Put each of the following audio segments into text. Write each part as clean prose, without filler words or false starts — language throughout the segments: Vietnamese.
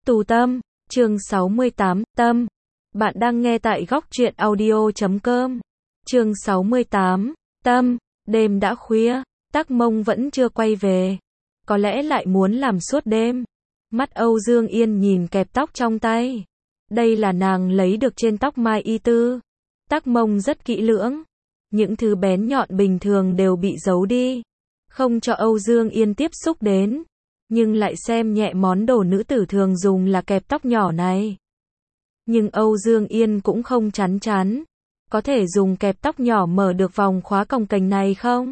Tu Tâm, chương 68, Tâm. Bạn đang nghe tại góc truyện audio.com. Chương 68, Tâm. Đêm đã khuya, Tắc Mông vẫn chưa quay về. Có lẽ lại muốn làm suốt đêm. Mắt Âu Dương Yên nhìn kẹp tóc trong tay. Đây là nàng lấy được trên tóc Mai Y Tư. Tắc Mông rất kỹ lưỡng. Những thứ bén nhọn bình thường đều bị giấu đi. Không cho Âu Dương Yên tiếp xúc đến. Nhưng lại xem nhẹ món đồ nữ tử thường dùng là kẹp tóc nhỏ này. Nhưng Âu Dương Yên cũng không chán chán. Có thể dùng kẹp tóc nhỏ mở được vòng khóa còng kềnh này không?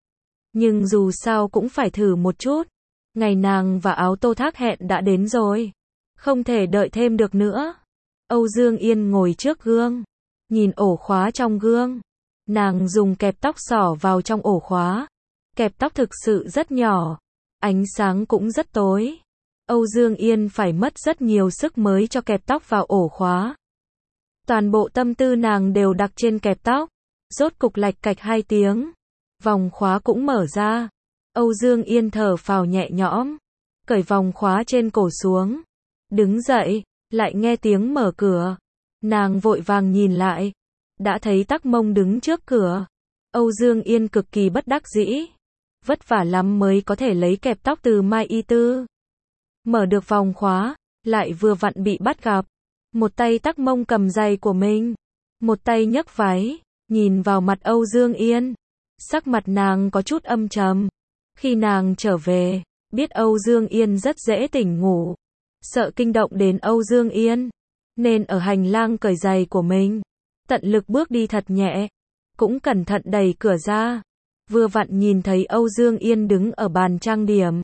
Nhưng dù sao cũng phải thử một chút. Ngày nàng và áo tô thác hẹn đã đến rồi. Không thể đợi thêm được nữa. Âu Dương Yên ngồi trước gương. Nhìn ổ khóa trong gương. Nàng dùng kẹp tóc xỏ vào trong ổ khóa. Kẹp tóc thực sự rất nhỏ. Ánh sáng cũng rất tối. Âu Dương Yên phải mất rất nhiều sức mới cho kẹp tóc vào ổ khóa. Toàn bộ tâm tư nàng đều đặt trên kẹp tóc. Rốt cục lạch cạch 2 tiếng. Vòng khóa cũng mở ra. Âu Dương Yên thở phào nhẹ nhõm. Cởi vòng khóa trên cổ xuống. Đứng dậy, lại nghe tiếng mở cửa. Nàng vội vàng nhìn lại. Đã thấy Tắc Mông đứng trước cửa. Âu Dương Yên cực kỳ bất đắc dĩ. Vất vả lắm mới có thể lấy kẹp tóc từ Mai Y Tư. Mở được vòng khóa, lại vừa vặn bị bắt gặp. Một tay Tắc Mông cầm giày của mình. Một tay nhấc váy, nhìn vào mặt Âu Dương Yên. Sắc mặt nàng có chút âm trầm. Khi nàng trở về, biết Âu Dương Yên rất dễ tỉnh ngủ. Sợ kinh động đến Âu Dương Yên. Nên ở hành lang cởi giày của mình. Tận lực bước đi thật nhẹ. Cũng cẩn thận đẩy cửa ra. Vừa vặn nhìn thấy Âu Dương Yên đứng ở bàn trang điểm.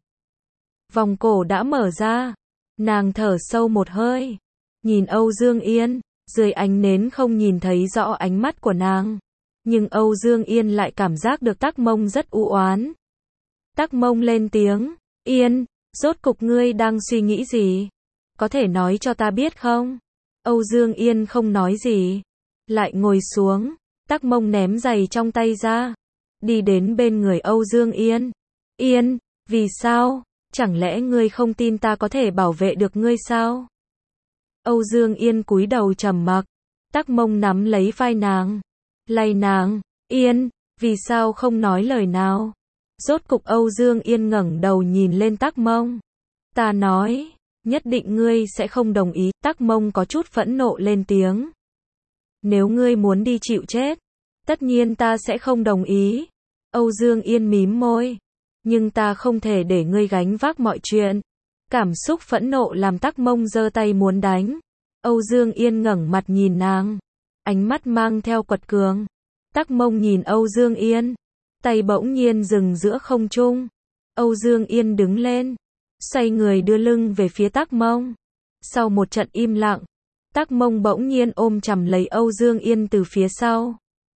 Vòng cổ đã mở ra. Nàng thở sâu một hơi. Nhìn Âu Dương Yên. Dưới ánh nến không nhìn thấy rõ ánh mắt của nàng. Nhưng Âu Dương Yên lại cảm giác được Tắc Mông rất u oán. Tắc Mông lên tiếng. Yên, rốt cục ngươi đang suy nghĩ gì? Có thể nói cho ta biết không? Âu Dương Yên không nói gì. Lại ngồi xuống. Tắc Mông ném giày trong tay ra. Đi đến bên người Âu Dương Yên. Yên, vì sao? Chẳng lẽ ngươi không tin ta có thể bảo vệ được ngươi sao? Âu Dương Yên cúi đầu trầm mặc. Tắc Mông nắm lấy vai nàng. Lay nàng. Yên, vì sao không nói lời nào? Rốt cục Âu Dương Yên ngẩng đầu nhìn lên Tắc Mông. Ta nói, nhất định ngươi sẽ không đồng ý. Tắc Mông có chút phẫn nộ lên tiếng. Nếu ngươi muốn đi chịu chết, tất nhiên ta sẽ không đồng ý. Âu Dương Yên mím môi. Nhưng ta không thể để ngươi gánh vác mọi chuyện. Cảm xúc phẫn nộ làm Tắc Mông giơ tay muốn đánh. Âu Dương Yên ngẩng mặt nhìn nàng. Ánh mắt mang theo quật cường. Tắc Mông nhìn Âu Dương Yên. Tay bỗng nhiên dừng giữa không trung. Âu Dương Yên đứng lên. Xoay người đưa lưng về phía Tắc Mông. Sau một trận im lặng. Tắc Mông bỗng nhiên ôm chầm lấy Âu Dương Yên từ phía sau.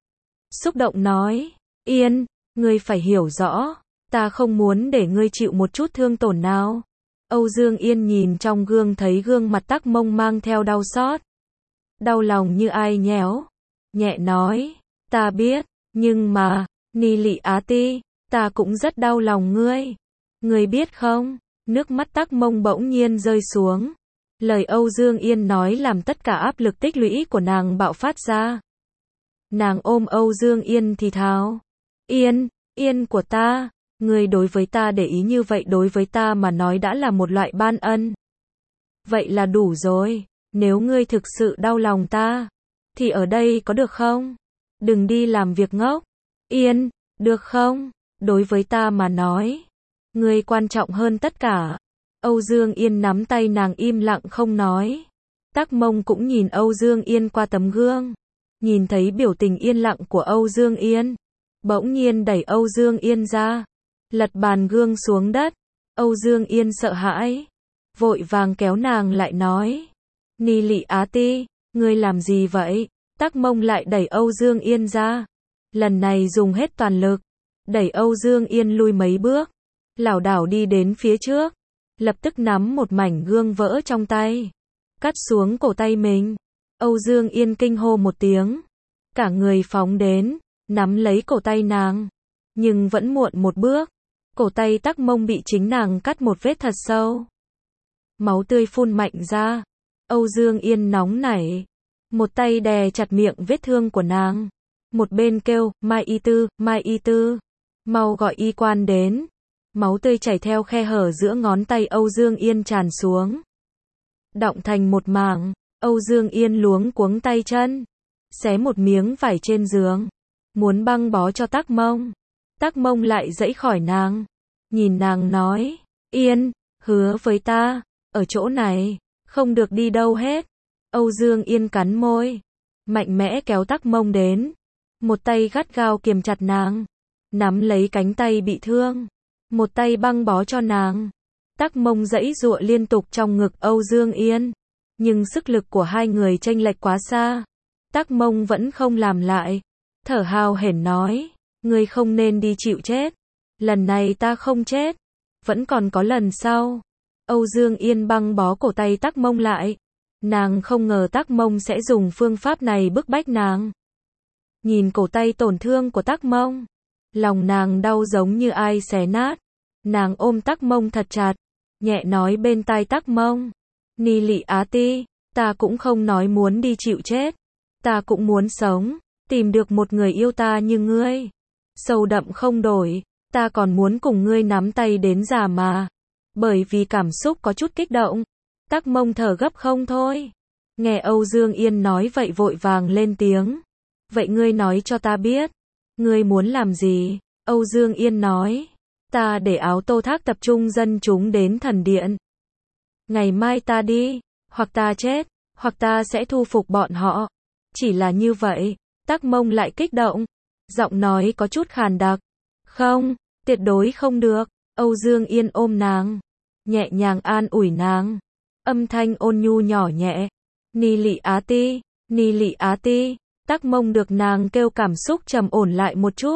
Xúc động nói. Yên, ngươi phải hiểu rõ. Ta không muốn để ngươi chịu một chút thương tổn nào. Âu Dương Yên nhìn trong gương thấy gương mặt Tắc Mông mang theo đau xót. Đau lòng như ai nhéo. Nhẹ nói. Ta biết, nhưng mà, Ni Lị Á Ti, ta cũng rất đau lòng ngươi. Ngươi biết không, nước mắt Tắc Mông bỗng nhiên rơi xuống. Lời Âu Dương Yên nói làm tất cả áp lực tích lũy của nàng bạo phát ra. Nàng ôm Âu Dương Yên thì thào. Yên, Yên của ta, ngươi đối với ta để ý như vậy đối với ta mà nói đã là một loại ban ân. Vậy là đủ rồi, nếu ngươi thực sự đau lòng ta, thì ở đây có được không? Đừng đi làm việc ngốc. Yên, được không? Đối với ta mà nói, ngươi quan trọng hơn tất cả. Âu Dương Yên nắm tay nàng im lặng không nói. Tắc Mông cũng nhìn Âu Dương Yên qua tấm gương. Nhìn thấy biểu tình yên lặng của Âu Dương Yên. Bỗng nhiên đẩy Âu Dương Yên ra. Lật bàn gương xuống đất. Âu Dương Yên sợ hãi. Vội vàng kéo nàng lại nói. Ni Lị Á Ti, ngươi làm gì vậy? Tắc Mông lại đẩy Âu Dương Yên ra. Lần này dùng hết toàn lực. Đẩy Âu Dương Yên lui mấy bước. Lảo đảo đi đến phía trước. Lập tức nắm một mảnh gương vỡ trong tay. Cắt xuống cổ tay mình. Âu Dương Yên kinh hô một tiếng. Cả người phóng đến. Nắm lấy cổ tay nàng. Nhưng vẫn muộn một bước. Cổ tay Tắc Mông bị chính nàng cắt một vết thật sâu. máu tươi phun mạnh ra. Âu Dương Yên nóng nảy, một tay đè chặt miệng vết thương của nàng, một bên kêu, Mai Y Tư, mau gọi y quan đến. Máu tươi chảy theo khe hở giữa ngón tay Âu Dương Yên tràn xuống, đọng thành một mảng. Âu Dương Yên luống cuống tay chân, xé một miếng vải trên giường, muốn băng bó cho Tắc Mông. Tắc Mông lại giãy khỏi nàng, nhìn nàng nói, Yên, hứa với ta, ở chỗ này, không được đi đâu hết. Âu Dương Yên cắn môi, mạnh mẽ kéo Tắc Mông đến, một tay gắt gao kiềm chặt nàng, nắm lấy cánh tay bị thương, một tay băng bó cho nàng. Tắc Mông giãy giụa liên tục trong ngực Âu Dương Yên, nhưng sức lực của hai người chênh lệch quá xa. Tắc Mông vẫn không làm lại, thở hào hển nói, ngươi không nên đi chịu chết. Lần này ta không chết, vẫn còn có lần sau. Âu Dương Yên băng bó cổ tay Tắc Mông lại. Nàng không ngờ Tắc Mông sẽ dùng phương pháp này bức bách nàng. Nhìn cổ tay tổn thương của Tắc Mông, lòng nàng đau giống như ai xé nát. Nàng ôm Tắc Mông thật chặt, nhẹ nói bên tai Tắc Mông, Ni Lị Á Ti, ta cũng không nói muốn đi chịu chết, ta cũng muốn sống, tìm được một người yêu ta như ngươi, sâu đậm không đổi, ta còn muốn cùng ngươi nắm tay đến già mà. Bởi vì cảm xúc có chút kích động, Tắc Mông thở gấp không thôi. Nghe Âu Dương Yên nói vậy vội vàng lên tiếng, vậy ngươi nói cho ta biết, ngươi muốn làm gì? Âu Dương Yên nói, ta để Áo Tô Thác tập trung dân chúng đến thần điện. Ngày mai ta đi, hoặc ta chết, hoặc ta sẽ thu phục bọn họ. Chỉ là như vậy. Tắc Mông lại kích động, giọng nói có chút khàn đặc. Không, tuyệt đối không được. Âu Dương Yên ôm nàng, nhẹ nhàng an ủi nàng, âm thanh ôn nhu nhỏ nhẹ. Ni Lị Á Ti, Ni Lị Á Ti. Tắc Mông được nàng kêu cảm xúc trầm ổn lại một chút.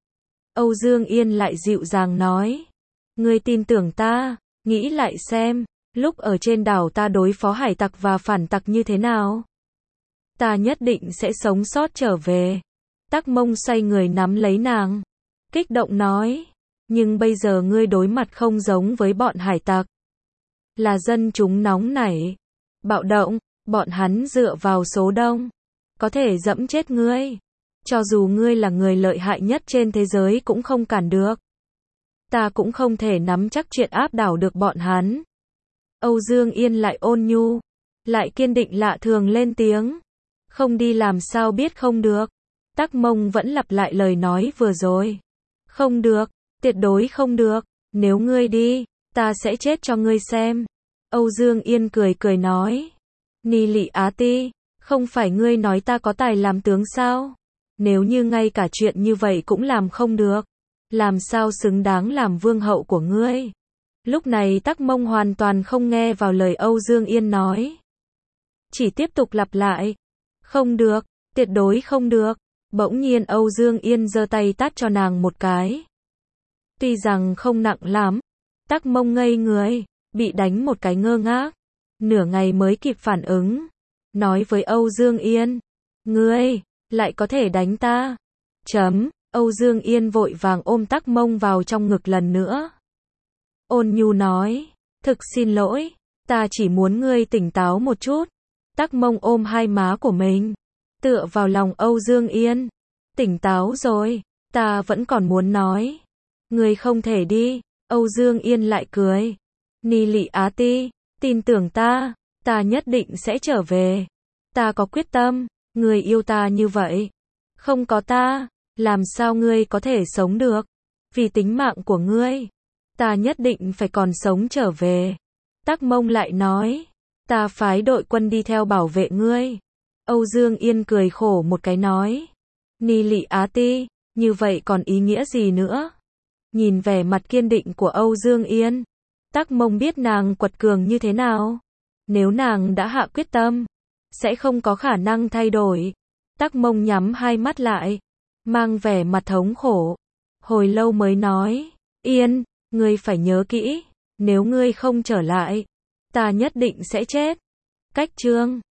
Âu Dương Yên lại dịu dàng nói, ngươi tin tưởng ta, nghĩ lại xem, lúc ở trên đảo ta đối phó hải tặc và phản tặc như thế nào. Ta nhất định sẽ sống sót trở về. Tắc Mông xoay người nắm lấy nàng, kích động nói, nhưng bây giờ ngươi đối mặt không giống với bọn hải tặc. Là dân chúng nóng nảy, bạo động, bọn hắn dựa vào số đông, có thể dẫm chết ngươi. Cho dù ngươi là người lợi hại nhất trên thế giới cũng không cản được. Ta cũng không thể nắm chắc chuyện áp đảo được bọn hắn. Âu Dương Yên lại ôn nhu, lại kiên định lạ thường lên tiếng. Không đi làm sao biết không được. Tắc Mông vẫn lặp lại lời nói vừa rồi. Không được, tuyệt đối không được. Nếu ngươi đi, ta sẽ chết cho ngươi xem. Âu Dương Yên cười cười nói. Ni Lị Á Ti, không phải ngươi nói ta có tài làm tướng sao? Nếu như ngay cả chuyện như vậy cũng làm không được, làm sao xứng đáng làm vương hậu của ngươi? Lúc này Tắc Mông hoàn toàn không nghe vào lời Âu Dương Yên nói. Chỉ tiếp tục lặp lại. Không được, tuyệt đối không được. Bỗng nhiên Âu Dương Yên giơ tay tát cho nàng một cái. Tuy rằng không nặng lắm, Tắc Mông ngây người, bị đánh một cái ngơ ngác. Nửa ngày mới kịp phản ứng. Nói với Âu Dương Yên, ngươi lại có thể đánh ta. Âu Dương Yên vội vàng ôm Tắc Mông vào trong ngực lần nữa. Ôn nhu nói, thực xin lỗi, ta chỉ muốn ngươi tỉnh táo một chút. Tắc Mông ôm hai má của mình, tựa vào lòng Âu Dương Yên. Tỉnh táo rồi, ta vẫn còn muốn nói. Ngươi không thể đi. Âu Dương Yên lại cười. Ni Lị Á Ti, tin tưởng ta nhất định sẽ trở về. Ta có quyết tâm, ngươi yêu ta như vậy. Không có ta, làm sao ngươi có thể sống được? Vì tính mạng của ngươi, ta nhất định phải còn sống trở về. Tắc Mông lại nói, ta phái đội quân đi theo bảo vệ ngươi. Âu Dương Yên cười khổ một cái nói, Ni Lị Á Ti, như vậy còn ý nghĩa gì nữa? Nhìn vẻ mặt kiên định của Âu Dương Yên, Tắc Mông biết nàng quật cường như thế nào. Nếu nàng đã hạ quyết tâm, sẽ không có khả năng thay đổi. Tắc Mông nhắm hai mắt lại, mang vẻ mặt thống khổ. Hồi lâu mới nói, Yên, ngươi phải nhớ kỹ, nếu ngươi không trở lại, ta nhất định sẽ chết. Cách chương